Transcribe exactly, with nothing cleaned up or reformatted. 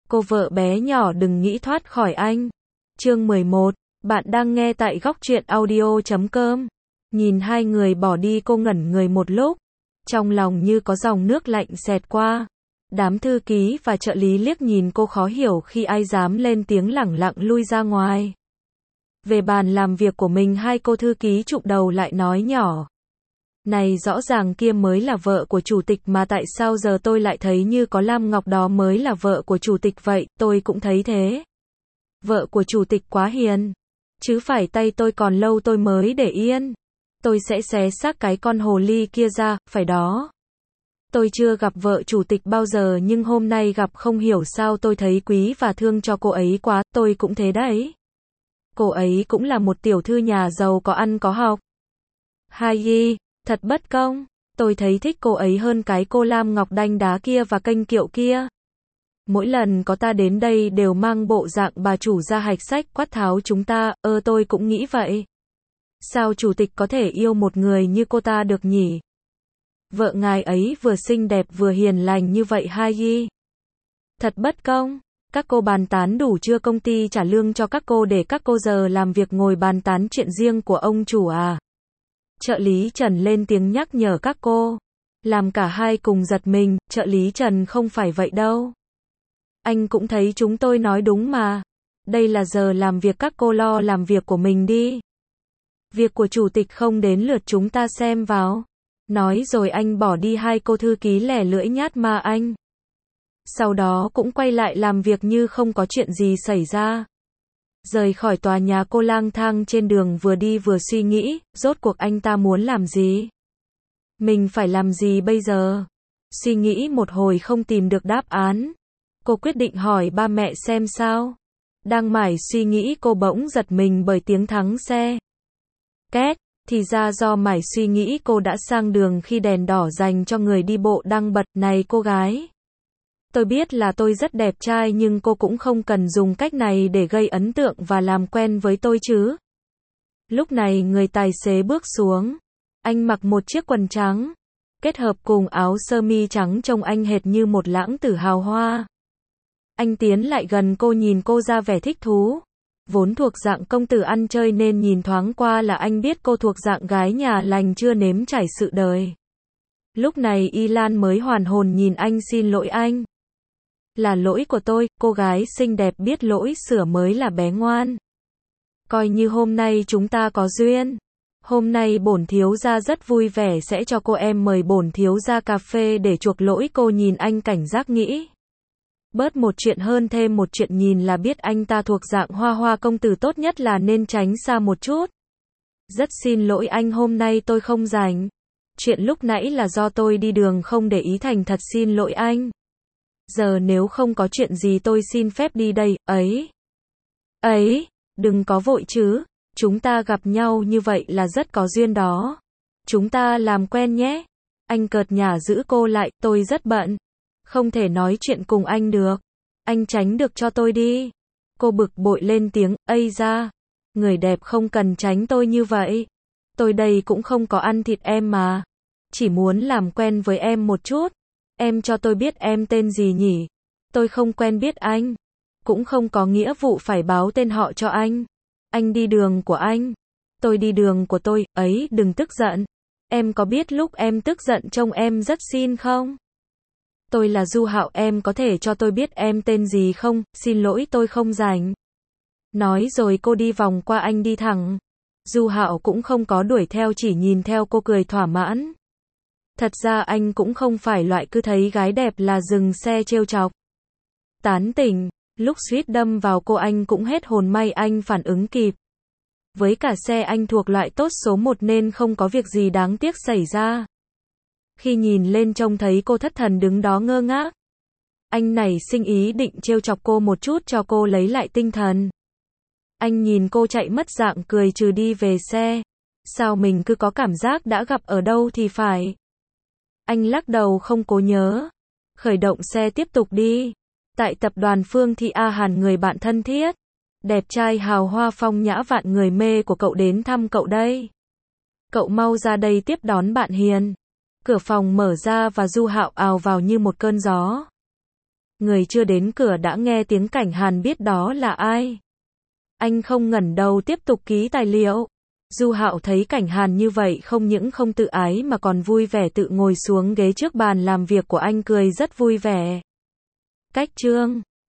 Cô vợ bé nhỏ đừng nghĩ thoát khỏi anh. Chương mười một, bạn đang nghe tại góc truyện audio chấm com. Nhìn hai người bỏ đi cô ngẩn người một lúc. Trong lòng như có dòng nước lạnh xẹt qua. Đám thư ký và trợ lý liếc nhìn cô khó hiểu khi ai dám lên tiếng lẳng lặng lui ra ngoài. Về bàn làm việc của mình hai cô thư ký chụm đầu lại nói nhỏ. Này rõ ràng kia mới là vợ của chủ tịch mà tại sao giờ tôi lại thấy như có Lam Ngọc đó mới là vợ của chủ tịch vậy, tôi cũng thấy thế. Vợ của chủ tịch quá hiền. Chứ phải tay tôi còn lâu tôi mới để yên. Tôi sẽ xé xác cái con hồ ly kia ra, phải đó. Tôi chưa gặp vợ chủ tịch bao giờ nhưng hôm nay gặp không hiểu sao tôi thấy quý và thương cho cô ấy quá, tôi cũng thế đấy. Cô ấy cũng là một tiểu thư nhà giàu có ăn có học. Hai y, thật bất công, tôi thấy thích cô ấy hơn cái cô Lam Ngọc đanh đá kia và kênh kiệu kia. Mỗi lần có ta đến đây đều mang bộ dạng bà chủ ra hạch sách quát tháo chúng ta, ơ tôi cũng nghĩ vậy. Sao chủ tịch có thể yêu một người như cô ta được nhỉ? Vợ ngài ấy vừa xinh đẹp vừa hiền lành như vậy hai y. Thật bất công, các cô bàn tán đủ chưa, công ty trả lương cho các cô để các cô giờ làm việc ngồi bàn tán chuyện riêng của ông chủ à? Trợ lý Trần lên tiếng nhắc nhở các cô. Làm cả hai cùng giật mình, trợ lý Trần không phải vậy đâu. Anh cũng thấy chúng tôi nói đúng mà. Đây là giờ làm việc các cô lo làm việc của mình đi. Việc của chủ tịch không đến lượt chúng ta xem vào. Nói rồi anh bỏ đi hai cô thư ký lẻ lưỡi nhát ma anh. Sau đó cũng quay lại làm việc như không có chuyện gì xảy ra. Rời khỏi tòa nhà cô lang thang trên đường vừa đi vừa suy nghĩ, rốt cuộc anh ta muốn làm gì? Mình phải làm gì bây giờ? Suy nghĩ một hồi không tìm được đáp án. Cô quyết định hỏi ba mẹ xem sao. Đang mải suy nghĩ cô bỗng giật mình bởi tiếng thắng xe. Két, thì ra do mải suy nghĩ cô đã sang đường khi đèn đỏ dành cho người đi bộ đang bật. Này cô gái. Tôi biết là tôi rất đẹp trai nhưng cô cũng không cần dùng cách này để gây ấn tượng và làm quen với tôi chứ. Lúc này người tài xế bước xuống. Anh mặc một chiếc quần trắng. Kết hợp cùng áo sơ mi trắng trông anh hệt như một lãng tử hào hoa. Anh tiến lại gần cô nhìn cô ra vẻ thích thú. Vốn thuộc dạng công tử ăn chơi nên nhìn thoáng qua là anh biết cô thuộc dạng gái nhà lành chưa nếm trải sự đời. Lúc này Y Lan mới hoàn hồn nhìn anh xin lỗi anh. Là lỗi của tôi, cô gái xinh đẹp biết lỗi sửa mới là bé ngoan. Coi như hôm nay chúng ta có duyên. Hôm nay bổn thiếu gia rất vui vẻ sẽ cho cô em mời bổn thiếu gia cà phê để chuộc lỗi. Cô nhìn anh cảnh giác nghĩ. Bớt một chuyện hơn thêm một chuyện, nhìn là biết anh ta thuộc dạng hoa hoa công tử, tốt nhất là nên tránh xa một chút. Rất xin lỗi anh, hôm nay tôi không rảnh. Chuyện lúc nãy là do tôi đi đường không để ý, thành thật xin lỗi anh. Giờ nếu không có chuyện gì tôi xin phép đi đây, ấy. Ấy, đừng có vội chứ. Chúng ta gặp nhau như vậy là rất có duyên đó. Chúng ta làm quen nhé. Anh cợt nhả giữ cô lại, tôi rất bận. Không thể nói chuyện cùng anh được. Anh tránh được cho tôi đi. Cô bực bội lên tiếng, ây da. Người đẹp không cần tránh tôi như vậy. Tôi đây cũng không có ăn thịt em mà. Chỉ muốn làm quen với em một chút. Em cho tôi biết em tên gì nhỉ? Tôi không quen biết anh. Cũng không có nghĩa vụ phải báo tên họ cho anh. Anh đi đường của anh. Tôi đi đường của tôi, ấy đừng tức giận. Em có biết lúc em tức giận trông em rất xinh không? Tôi là Du Hạo, em có thể cho tôi biết em tên gì không? Xin lỗi tôi không rảnh. Nói rồi cô đi vòng qua anh đi thẳng. Du Hạo cũng không có đuổi theo, chỉ nhìn theo cô cười thỏa mãn. Thật ra anh cũng không phải loại cứ thấy gái đẹp là dừng xe trêu chọc. Tán tỉnh, lúc suýt đâm vào cô anh cũng hết hồn, may anh phản ứng kịp. Với cả xe anh thuộc loại tốt số một nên không có việc gì đáng tiếc xảy ra. Khi nhìn lên trông thấy cô thất thần đứng đó ngơ ngác. Anh nảy sinh ý định trêu chọc cô một chút cho cô lấy lại tinh thần. Anh nhìn cô chạy mất dạng cười trừ đi về xe. Sao mình cứ có cảm giác đã gặp ở đâu thì phải. Anh lắc đầu không cố nhớ. Khởi động xe tiếp tục đi. Tại tập đoàn Phương Thị, A Hàn người bạn thân thiết. Đẹp trai hào hoa phong nhã vạn người mê của cậu đến thăm cậu đây. Cậu mau ra đây tiếp đón bạn hiền. Cửa phòng mở ra và Du Hạo ào vào như một cơn gió. Người chưa đến cửa đã nghe tiếng Cảnh Hàn biết đó là ai. Anh không ngẩng đầu tiếp tục ký tài liệu. Du Hạo thấy Cảnh Hàn như vậy không những không tự ái mà còn vui vẻ tự ngồi xuống ghế trước bàn làm việc của anh cười rất vui vẻ. Cách chương